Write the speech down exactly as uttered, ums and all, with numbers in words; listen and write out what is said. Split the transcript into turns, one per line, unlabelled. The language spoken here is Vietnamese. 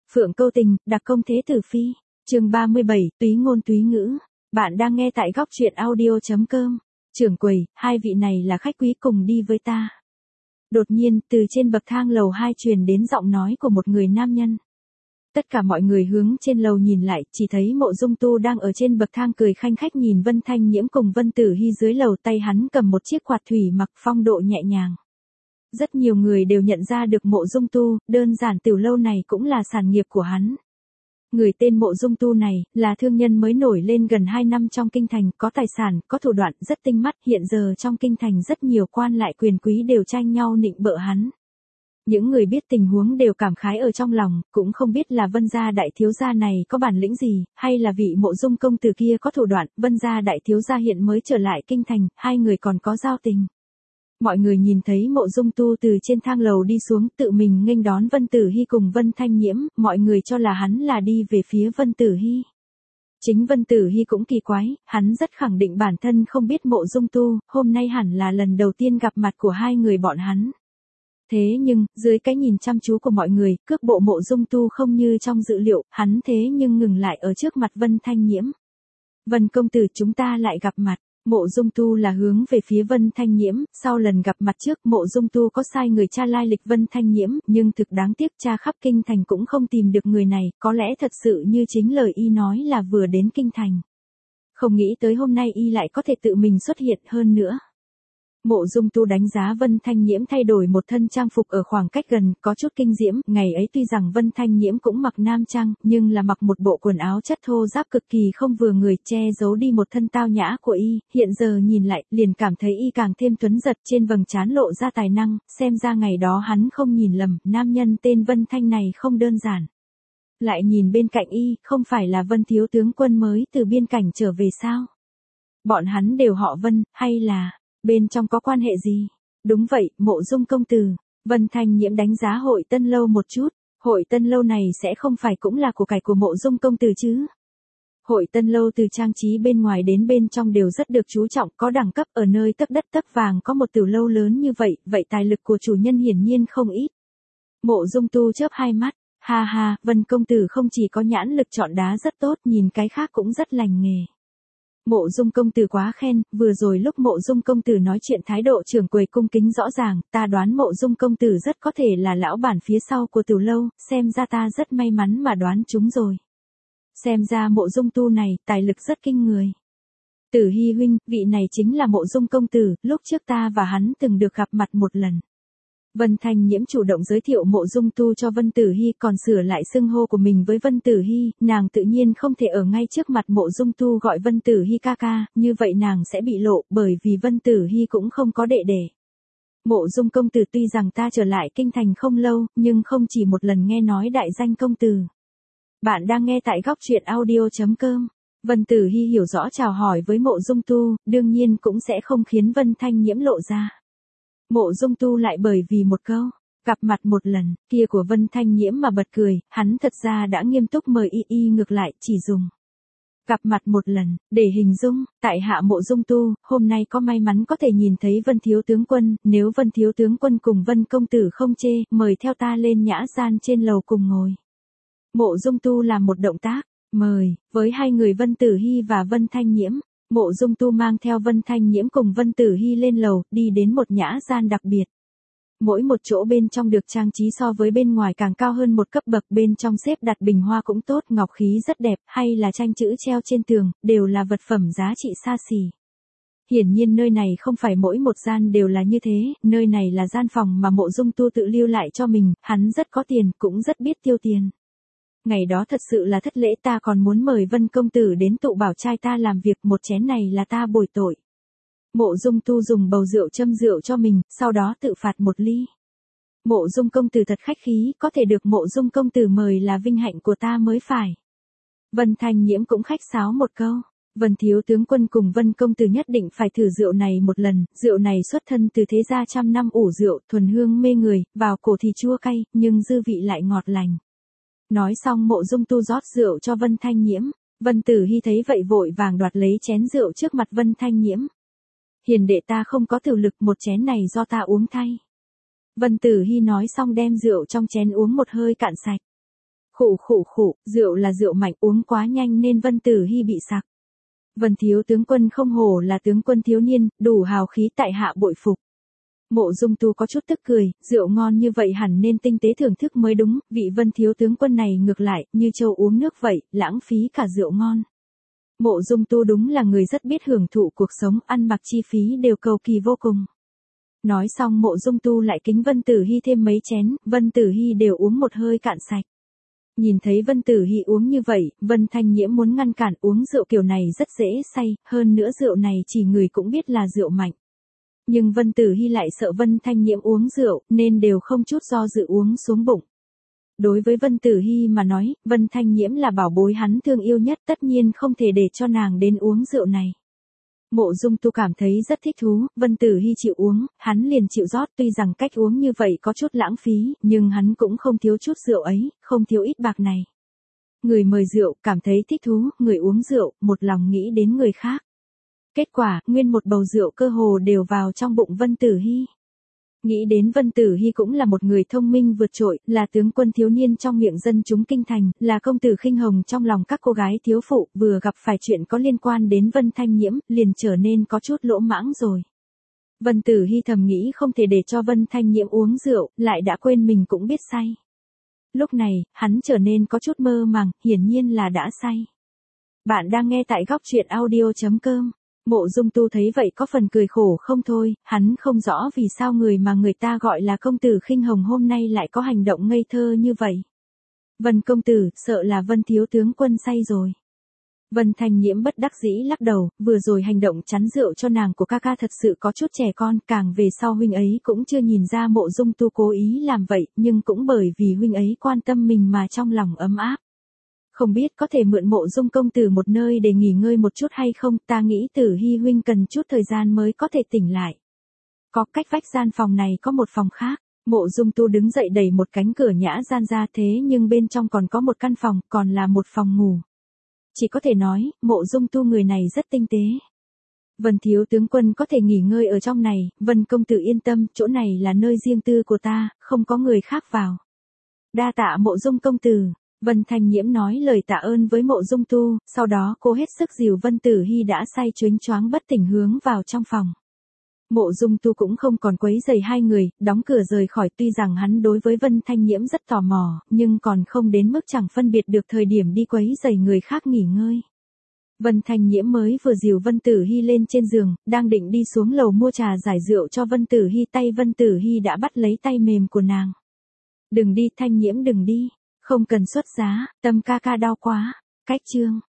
Phượng câu tình, đặc công thế tử phi. Chương ba mươi bảy, túy ngôn túy ngữ. Bạn đang nghe tại góc truyện audio chấm com. Trưởng quầy, hai vị này là khách quý cùng đi với ta. Đột nhiên, từ trên bậc thang lầu hai truyền đến giọng nói của một người nam nhân. Tất cả mọi người hướng trên lầu nhìn lại, chỉ thấy Mộ Dung Tu đang ở trên bậc thang cười khanh khách nhìn Vân Thanh Nhiễm cùng Vân Tử Hy dưới lầu, tay hắn cầm một chiếc quạt thủy mặc phong độ nhẹ nhàng. Rất nhiều người đều nhận ra được Mộ Dung Tu, đơn giản tiểu lâu này cũng là sản nghiệp của hắn. Người tên Mộ Dung Tu này, là thương nhân mới nổi lên gần hai năm trong kinh thành, có tài sản, có thủ đoạn, rất tinh mắt, hiện giờ trong kinh thành rất nhiều quan lại quyền quý đều tranh nhau nịnh bợ hắn. Những người biết tình huống đều cảm khái ở trong lòng, cũng không biết là Vân gia đại thiếu gia này có bản lĩnh gì, hay là vị Mộ Dung công tử kia có thủ đoạn. Vân gia đại thiếu gia hiện mới trở lại kinh thành, hai người còn có giao tình. Mọi người nhìn thấy Mộ Dung Tu từ trên thang lầu đi xuống, tự mình nghênh đón Vân Tử Hy cùng Vân Thanh Nhiễm, mọi người cho là hắn là đi về phía Vân Tử Hy. Chính Vân Tử Hy cũng kỳ quái, hắn rất khẳng định bản thân không biết Mộ Dung Tu, hôm nay hẳn là lần đầu tiên gặp mặt của hai người bọn hắn. Thế nhưng, dưới cái nhìn chăm chú của mọi người, cước bộ Mộ Dung Tu không như trong dự liệu, hắn thế nhưng ngừng lại ở trước mặt Vân Thanh Nhiễm. Vân công tử, chúng ta lại gặp mặt. Mộ Dung Tu là hướng về phía Vân Thanh Nhiễm, sau lần gặp mặt trước Mộ Dung Tu có sai người tra lai lịch Vân Thanh Nhiễm, nhưng thực đáng tiếc tra khắp kinh thành cũng không tìm được người này, có lẽ thật sự như chính lời y nói là vừa đến kinh thành. Không nghĩ tới hôm nay y lại có thể tự mình xuất hiện hơn nữa. Mộ Dung Tu đánh giá Vân Thanh Nhiễm thay đổi một thân trang phục ở khoảng cách gần, có chút kinh diễm, ngày ấy tuy rằng Vân Thanh Nhiễm cũng mặc nam trang, nhưng là mặc một bộ quần áo chất thô ráp cực kỳ không vừa người, che giấu đi một thân tao nhã của y, hiện giờ nhìn lại, liền cảm thấy y càng thêm tuấn giật, trên vầng trán lộ ra tài năng, xem ra ngày đó hắn không nhìn lầm, nam nhân tên Vân Thanh này không đơn giản. Lại nhìn bên cạnh y, không phải là Vân thiếu tướng quân mới từ biên cảnh trở về sao? Bọn hắn đều họ Vân, hay là... bên trong có quan hệ gì? Đúng vậy, Mộ Dung công tử. Vân Thanh Nhiễm đánh giá Hội Tân lâu một chút, Hội Tân lâu này sẽ không phải cũng là của cải của Mộ Dung công tử chứ? Hội Tân lâu từ trang trí bên ngoài đến bên trong đều rất được chú trọng, có đẳng cấp, ở nơi tấc đất tấc vàng có một tiểu lâu lớn như vậy, vậy tài lực của chủ nhân hiển nhiên không ít. Mộ Dung Tu chớp hai mắt, ha ha, Vân công tử không chỉ có nhãn lực chọn đá rất tốt, nhìn cái khác cũng rất lành nghề. Mộ Dung công tử quá khen, vừa rồi lúc Mộ Dung công tử nói chuyện thái độ trưởng quầy cung kính rõ ràng, ta đoán Mộ Dung công tử rất có thể là lão bản phía sau của tiểu lâu, xem ra ta rất may mắn mà đoán chúng rồi. Xem ra Mộ Dung Tu này, tài lực rất kinh người. Tử Hy huynh, vị này chính là Mộ Dung công tử, lúc trước ta và hắn từng được gặp mặt một lần. Vân Thanh Nhiễm chủ động giới thiệu Mộ Dung Tu cho Vân Tử Hy, còn sửa lại xưng hô của mình với Vân Tử Hy, nàng tự nhiên không thể ở ngay trước mặt Mộ Dung Tu gọi Vân Tử Hy ca ca, như vậy nàng sẽ bị lộ, bởi vì Vân Tử Hy cũng không có đệ đệ. Mộ Dung công tử, tuy rằng ta trở lại kinh thành không lâu, nhưng không chỉ một lần nghe nói đại danh công tử. Bạn đang nghe tại góc truyện audio chấm com. Vân Tử Hy hiểu rõ chào hỏi với Mộ Dung Tu, đương nhiên cũng sẽ không khiến Vân Thanh Nhiễm lộ ra. Mộ Dung Tu lại bởi vì một câu, gặp mặt một lần, kia của Vân Thanh Nhiễm mà bật cười, hắn thật ra đã nghiêm túc mời y y ngược lại, chỉ dùng gặp mặt một lần, để hình dung, tại hạ Mộ Dung Tu, hôm nay có may mắn có thể nhìn thấy Vân thiếu tướng quân, nếu Vân thiếu tướng quân cùng Vân công tử không chê, mời theo ta lên nhã gian trên lầu cùng ngồi. Mộ Dung Tu làm một động tác, mời, với hai người Vân Tử Hy và Vân Thanh Nhiễm. Mộ Dung Tu mang theo Vân Thanh Nhiễm cùng Vân Tử Hy lên lầu, đi đến một nhã gian đặc biệt. Mỗi một chỗ bên trong được trang trí so với bên ngoài càng cao hơn một cấp bậc, bên trong xếp đặt bình hoa cũng tốt, ngọc khí rất đẹp, hay là tranh chữ treo trên tường, đều là vật phẩm giá trị xa xỉ. Hiển nhiên nơi này không phải mỗi một gian đều là như thế, nơi này là gian phòng mà Mộ Dung Tu tự lưu lại cho mình, hắn rất có tiền, cũng rất biết tiêu tiền. Ngày đó thật sự là thất lễ, ta còn muốn mời Vân công tử đến tụ bảo trai ta làm việc, một chén này là ta bồi tội. Mộ Dung Tu dùng bầu rượu châm rượu cho mình, sau đó tự phạt một ly. Mộ Dung công tử thật khách khí, có thể được Mộ Dung công tử mời là vinh hạnh của ta mới phải. Vân Thanh Nhiễm cũng khách sáo một câu. Vân thiếu tướng quân cùng Vân công tử nhất định phải thử rượu này một lần, rượu này xuất thân từ thế gia trăm năm ủ rượu, thuần hương mê người, vào cổ thì chua cay, nhưng dư vị lại ngọt lành. Nói xong Mộ Dung Tu rót rượu cho Vân Thanh Nhiễm, Vân Tử Hy thấy vậy vội vàng đoạt lấy chén rượu trước mặt Vân Thanh Nhiễm. Hiền đệ ta không có tử lực, một chén này do ta uống thay. Vân Tử Hy nói xong đem rượu trong chén uống một hơi cạn sạch. Khụ khụ khụ, rượu là rượu mạnh, uống quá nhanh nên Vân Tử Hy bị sặc. Vân thiếu tướng quân không hổ là tướng quân thiếu niên, đủ hào khí, tại hạ bội phục. Mộ Dung Tu có chút tức cười, rượu ngon như vậy hẳn nên tinh tế thưởng thức mới đúng, vị Vân thiếu tướng quân này ngược lại, như trâu uống nước vậy, lãng phí cả rượu ngon. Mộ Dung Tu đúng là người rất biết hưởng thụ cuộc sống, ăn mặc chi phí đều cầu kỳ vô cùng. Nói xong Mộ Dung Tu lại kính Vân Tử Hy thêm mấy chén, Vân Tử Hy đều uống một hơi cạn sạch. Nhìn thấy Vân Tử Hy uống như vậy, Vân Thanh Nhiễm muốn ngăn cản, uống rượu kiểu này rất dễ say, hơn nữa rượu này chỉ người cũng biết là rượu mạnh. Nhưng Vân Tử Hy lại sợ Vân Thanh Nhiễm uống rượu, nên đều không chút do dự uống xuống bụng. Đối với Vân Tử Hy mà nói, Vân Thanh Nhiễm là bảo bối hắn thương yêu nhất, tất nhiên không thể để cho nàng đến uống rượu này. Mộ Dung Tu cảm thấy rất thích thú, Vân Tử Hy chịu uống, hắn liền chịu rót, tuy rằng cách uống như vậy có chút lãng phí, nhưng hắn cũng không thiếu chút rượu ấy, không thiếu ít bạc này. Người mời rượu, cảm thấy thích thú, người uống rượu, một lòng nghĩ đến người khác. Kết quả, nguyên một bầu rượu cơ hồ đều vào trong bụng Vân Tử Hy. Nghĩ đến Vân Tử Hy cũng là một người thông minh vượt trội, là tướng quân thiếu niên trong miệng dân chúng kinh thành, là công tử khinh hồng trong lòng các cô gái thiếu phụ, vừa gặp phải chuyện có liên quan đến Vân Thanh Nhiễm, liền trở nên có chút lỗ mãng rồi. Vân Tử Hy thầm nghĩ không thể để cho Vân Thanh Nhiễm uống rượu, lại đã quên mình cũng biết say. Lúc này, hắn trở nên có chút mơ màng, hiển nhiên là đã say. Bạn đang nghe tại góc truyện audio chấm com. Mộ Dung Tu thấy vậy có phần cười khổ không thôi, hắn không rõ vì sao người mà người ta gọi là công tử khinh hồng hôm nay lại có hành động ngây thơ như vậy. Vân công tử, sợ là Vân thiếu tướng quân say rồi. Vân Thanh Nhiễm bất đắc dĩ lắc đầu, vừa rồi hành động chắn rượu cho nàng của ca ca thật sự có chút trẻ con, càng về sau huynh ấy cũng chưa nhìn ra Mộ Dung Tu cố ý làm vậy, nhưng cũng bởi vì huynh ấy quan tâm mình mà trong lòng ấm áp. Không biết có thể mượn Mộ Dung công tử một nơi để nghỉ ngơi một chút hay không, ta nghĩ Tử Hy huynh cần chút thời gian mới có thể tỉnh lại. Có, cách vách gian phòng này có một phòng khác. Mộ Dung Tu đứng dậy đẩy một cánh cửa nhã gian ra, thế nhưng bên trong còn có một căn phòng, còn là một phòng ngủ. Chỉ có thể nói, Mộ Dung Tu người này rất tinh tế. Vân thiếu tướng quân có thể nghỉ ngơi ở trong này, Vân công tử yên tâm, chỗ này là nơi riêng tư của ta, không có người khác vào. Đa tạ Mộ Dung công tử. Vân Thanh Nhiễm nói lời tạ ơn với Mộ Dung Tu, sau đó cô hết sức dìu Vân Tử Hy đã say choáng choáng bất tỉnh hướng vào trong phòng. Mộ Dung Tu cũng không còn quấy rầy hai người, đóng cửa rời khỏi, tuy rằng hắn đối với Vân Thanh Nhiễm rất tò mò, nhưng còn không đến mức chẳng phân biệt được thời điểm đi quấy rầy người khác nghỉ ngơi. Vân Thanh Nhiễm mới vừa dìu Vân Tử Hy lên trên giường, đang định đi xuống lầu mua trà giải rượu cho Vân Tử Hy, tay Vân Tử Hy đã bắt lấy tay mềm của nàng. Đừng đi Thanh Nhiễm, đừng đi. Không cần xuất giá, tâm ca ca đau quá. Cách chương